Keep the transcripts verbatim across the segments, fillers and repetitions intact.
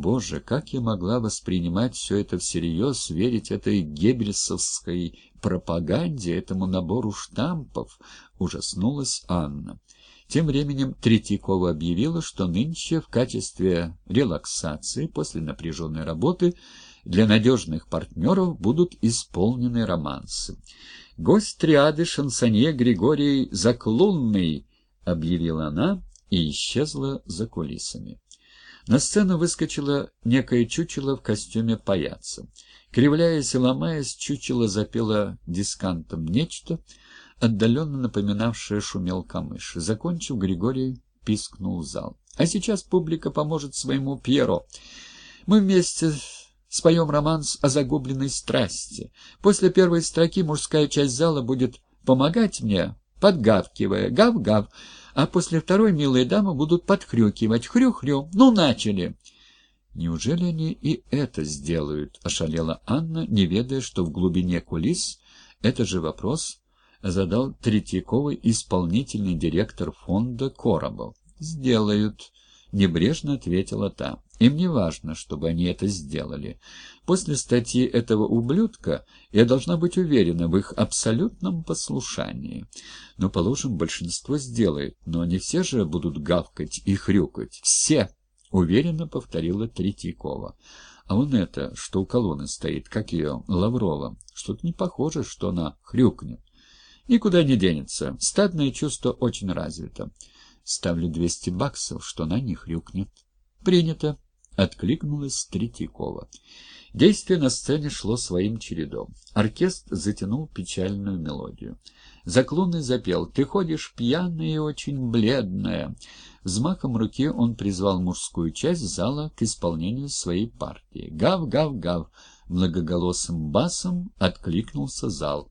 Боже, как я могла воспринимать все это всерьез, верить этой геббельсовской пропаганде, этому набору штампов? Ужаснулась Анна. Тем временем Третьякова объявила, что нынче в качестве релаксации после напряженной работы для надежных партнеров будут исполнены романсы. «Гость триады шансонье Григорий Заклунный», — объявила она и исчезла за кулисами. На сцену выскочило некое чучело в костюме паяца. Кривляясь и ломаясь, чучело запело дискантом нечто, отдаленно напоминавшее шумел камыш. Закончив, Григорий пискнул в зал. «А сейчас публика поможет своему Пьеро. Мы вместе споем романс о загубленной страсти. После первой строки мужская часть зала будет помогать мне, подгавкивая «гав-гав», а после второй милые дамы будут подхрюкивать «хрю-хрю». Ну, начали!» «Неужели они и это сделают?» — ошалела Анна, не ведая, что в глубине кулис этот же вопрос задал Третьяковой исполнительный директор фонда Коробов. «Сделают», — небрежно ответила та. «Им не важно, чтобы они это сделали. После статьи этого ублюдка я должна быть уверена в их абсолютном послушании. Ну, положим, большинство сделает, но не все же будут гавкать и хрюкать. Все!» — уверенно повторила Третьякова. «А вон это, что у колонны стоит, как ее, Лаврова, что-то не похоже, что она хрюкнет. Никуда не денется. Стадное чувство очень развито. Ставлю двести баксов, что она не хрюкнет». «Принято», — откликнулась Третьякова. Действие на сцене шло своим чередом. Оркестр затянул печальную мелодию. Заклунный запел «Ты ходишь пьяная и очень бледная». Взмахом руки он призвал мужскую часть зала к исполнению своей партии. «Гав-гав-гав!» Многоголосым басом откликнулся зал.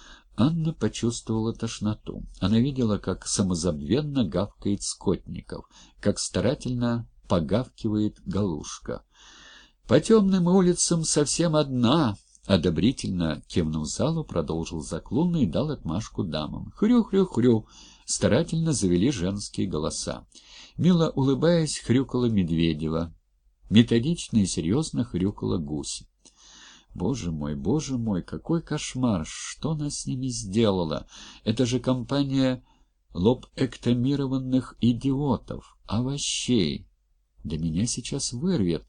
Анна почувствовала тошноту. Она видела, как самозабвенно гавкает Скотников, как старательно погавкивает Галушка. «По темным улицам совсем одна», — одобрительно кивнув залу, продолжил Заклунный и дал отмашку дамам. «Хрю-хрю-хрю», — старательно завели женские голоса. Мило улыбаясь, хрюкала Медведева. Методично и серьезно хрюкала Гусь. «Боже мой, боже мой, какой кошмар! Что она с ними сделала? Это же компания лобэктомированных идиотов, овощей! Да меня сейчас вырвет!»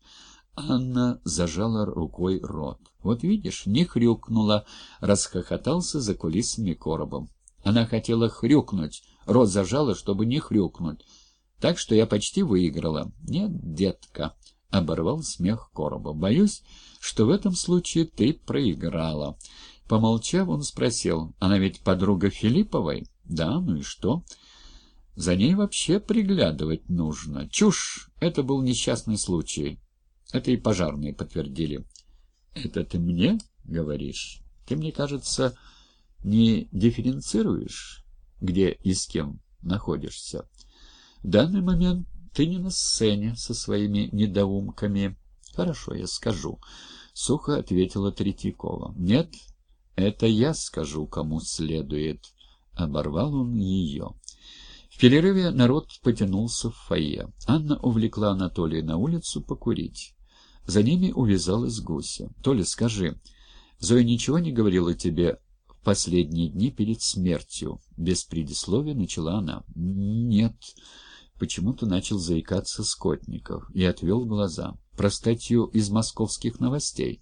Анна зажала рукой рот. «Вот видишь, не хрюкнула», — расхохотался за кулисами Коробов. «Она хотела хрюкнуть, рот зажала, чтобы не хрюкнуть. Так что я почти выиграла». «Нет, детка», — оборвал смех Коробов. «Боюсь, что в этом случае ты проиграла». Помолчав, он спросил: «Она ведь подруга Филипповой?» «Да, ну и что?» «За ней вообще приглядывать нужно». «Чушь! Это был несчастный случай». Это и пожарные подтвердили. «Это ты мне говоришь? Ты, мне кажется, не дифференцируешь, где и с кем находишься. В данный момент ты не на сцене со своими недоумками». «Хорошо, я скажу», — сухо ответила Третьякова. «Нет, это я скажу, кому следует», — оборвал он ее. В перерыве народ потянулся в фойе. Анна увлекла Анатолия на улицу покурить. За ними увязалась Гуся. «Толя, скажи, Зоя ничего не говорила тебе в последние дни перед смертью?» Без предисловия начала она. «Нет». Почему-то начал заикаться Скотников и отвел глаза. «Про статью из московских новостей».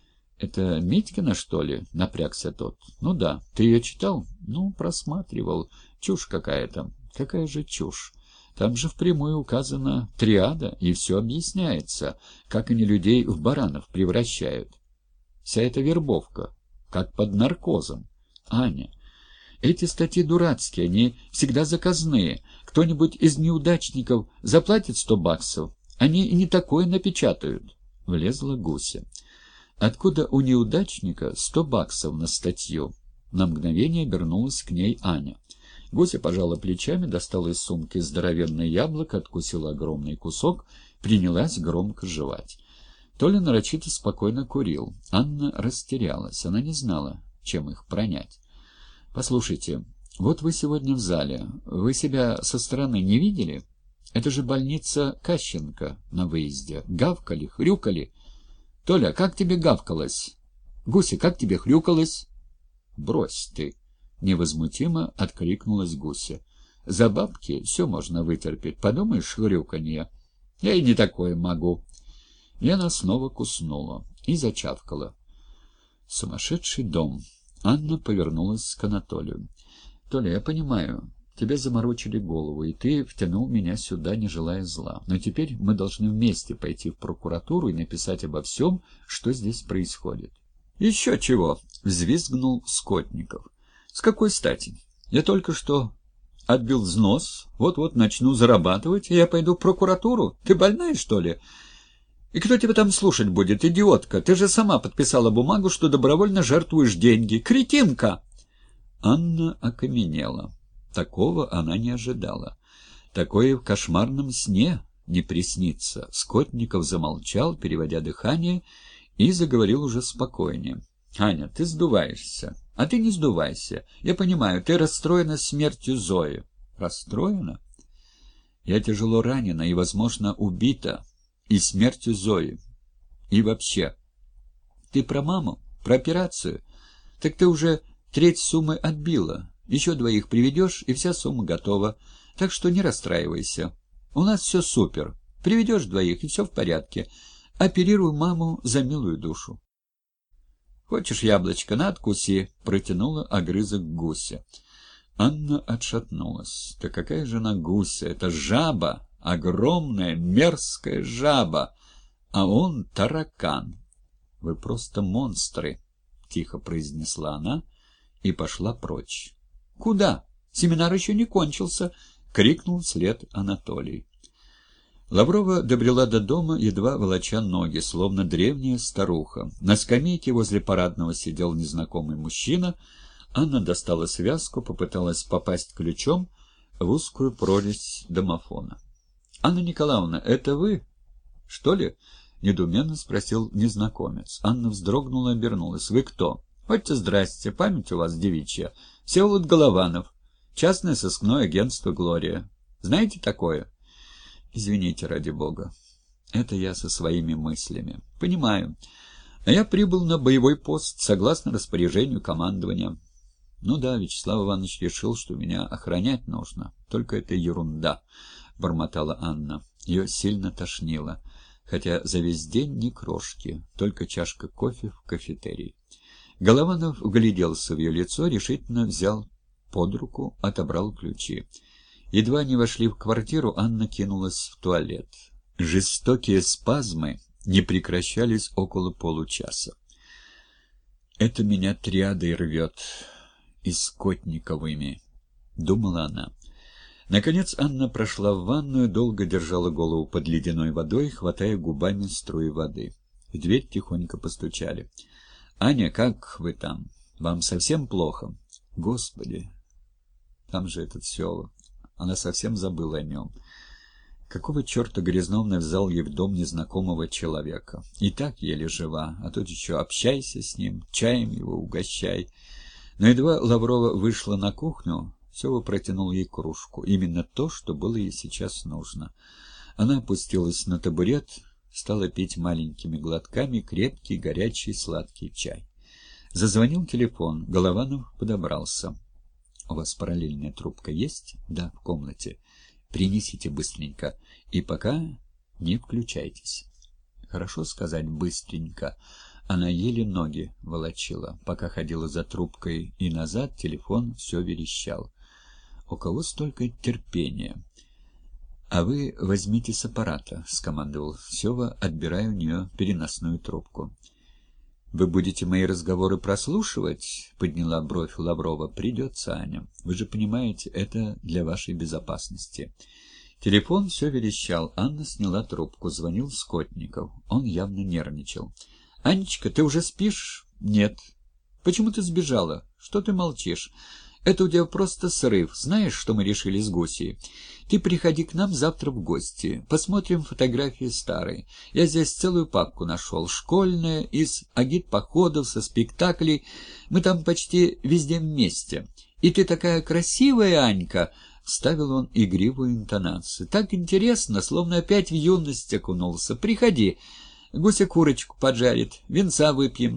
«Это Митькина, что ли?» — напрягся тот. «Ну да. Ты ее читал?» «Ну, просматривал. Чушь какая-то». «Какая же чушь? Там же впрямую указана триада, и все объясняется, как они людей в баранов превращают. Вся эта вербовка, как под наркозом. Аня, эти статьи дурацкие, они всегда заказные. Кто-нибудь из неудачников заплатит сто баксов, они и не такое напечатают». Влезла Гуся. «Откуда у неудачника сто баксов на статью?» На мгновение обернулась к ней Аня. Гуся пожала плечами, достала из сумки здоровенное яблоко, откусила огромный кусок, принялась громко жевать. Толя нарочито спокойно курил. Анна растерялась. Она не знала, чем их пронять. «Послушайте, вот вы сегодня в зале. Вы себя со стороны не видели?» Это же больница Кащенко на выезде. Гавкали, хрюкали. Толя, как тебе гавкалось? Гуся, как тебе хрюкалось? Брось ты, невозмутимо откликнулась Гуся. За бабки все можно вытерпеть. Подумаешь, хрюканье. Я и не такое могу. И она снова куснула и зачавкала. Сумасшедший дом. Анна повернулась к Анатолию. Толя, я понимаю, тебе заморочили голову, и ты втянул меня сюда, не желая зла. Но теперь мы должны вместе пойти в прокуратуру и написать обо всем, что здесь происходит. Еще чего? Взвизгнул Скотников. С какой стати? Я только что отбил взнос, вот-вот начну зарабатывать, и я пойду в прокуратуру. Ты больная, что ли? И кто тебя там слушать будет, идиотка? Ты же сама подписала бумагу, что добровольно жертвуешь деньги. Кретинка! Анна окаменела. Такого она не ожидала. Такое в кошмарном сне не приснится. Скотников замолчал, переводя дыхание, и заговорил уже спокойнее. «Аня, ты сдуваешься. А ты не сдувайся. Я понимаю, ты расстроена смертью Зои». «Расстроена? Я тяжело ранена и, возможно, убита. И смертью Зои. И вообще. Ты про маму? Про операцию? Так ты уже треть суммы отбила. Еще двоих приведешь, и вся сумма готова. Так что не расстраивайся. У нас все супер. Приведешь двоих, и все в порядке. Оперируй маму за милую душу». «Хочешь яблочко? На, откуси!» — протянула огрызок Гуся. Анна отшатнулась. «Да какая же она Гуся? Это жаба! Огромная, мерзкая жаба! А он таракан!» «Вы просто монстры!» — тихо произнесла она и пошла прочь. «Куда? Семинар еще не кончился!» — крикнул вслед Анатолий. Лаврова добрела до дома, едва волоча ноги, словно древняя старуха. На скамейке возле парадного сидел незнакомый мужчина. Анна достала связку, попыталась попасть ключом в узкую прорезь домофона. — Анна Николаевна, это вы, что ли? — недоуменно спросил незнакомец. Анна вздрогнула и обернулась. — Вы кто? — Хотьте здрасте, память у вас девичья. Всеволод Голованов, частное сыскное агентство «Глория». Знаете такое? — Извините, ради бога. Это я со своими мыслями. — Понимаю. А я прибыл на боевой пост, согласно распоряжению командования. — Ну да, Вячеслав Иванович решил, что меня охранять нужно. Только это ерунда, — бормотала Анна. Ее сильно тошнило, хотя за весь день ни крошки, только чашка кофе в кафетерии. Голованов вгляделся в ее лицо, решительно взял под руку, отобрал ключи. Едва они вошли в квартиру, Анна кинулась в туалет. Жестокие спазмы не прекращались около получаса. «Это меня триадой рвет, и Скотниковыми», — думала она. Наконец Анна прошла в ванную, долго держала голову под ледяной водой, хватая губами струи воды. В дверь тихонько постучали. «Аня, как вы там? Вам совсем плохо?» «Господи, там же этот Сева». Она совсем забыла о нем. Какого черта Грязнов навязал ей в дом незнакомого человека? И так еле жива, а тут еще общайся с ним, чаем его угощай. Но едва Лаврова вышла на кухню, Сева протянул ей кружку. Именно то, что было ей сейчас нужно. Она опустилась на табурет, стала пить маленькими глотками крепкий, горячий, сладкий чай. Зазвонил телефон. Голованов подобрался. «У вас параллельная трубка есть?» «Да, в комнате. Принесите быстренько. И пока не включайтесь». Хорошо сказать «быстренько». Она еле ноги волочила. Пока ходила за трубкой и назад, телефон все верещал. «У кого столько терпения?» «А вы возьмите с аппарата», — скомандовал Сева, отбирая у нее переносную трубку. «Вы будете мои разговоры прослушивать?» — подняла бровь Лаврова. «Придется, Аня. Вы же понимаете, это для вашей безопасности». Телефон все верещал. Анна сняла трубку. Звонил Скотников. Он явно нервничал. «Анечка, ты уже спишь?» «Нет». «Почему ты сбежала? Что ты молчишь? Это у тебя просто срыв. Знаешь, что мы решили с Гусей? Ты приходи к нам завтра в гости. Посмотрим фотографии старые. Я здесь целую папку нашел. Школьная, из агитпоходов, со спектаклей. Мы там почти везде вместе. И ты такая красивая, Анька. вставил он игривую интонацию. «Так интересно, словно опять в юность окунулся. Приходи, гуся курочку поджарит, винца выпьем».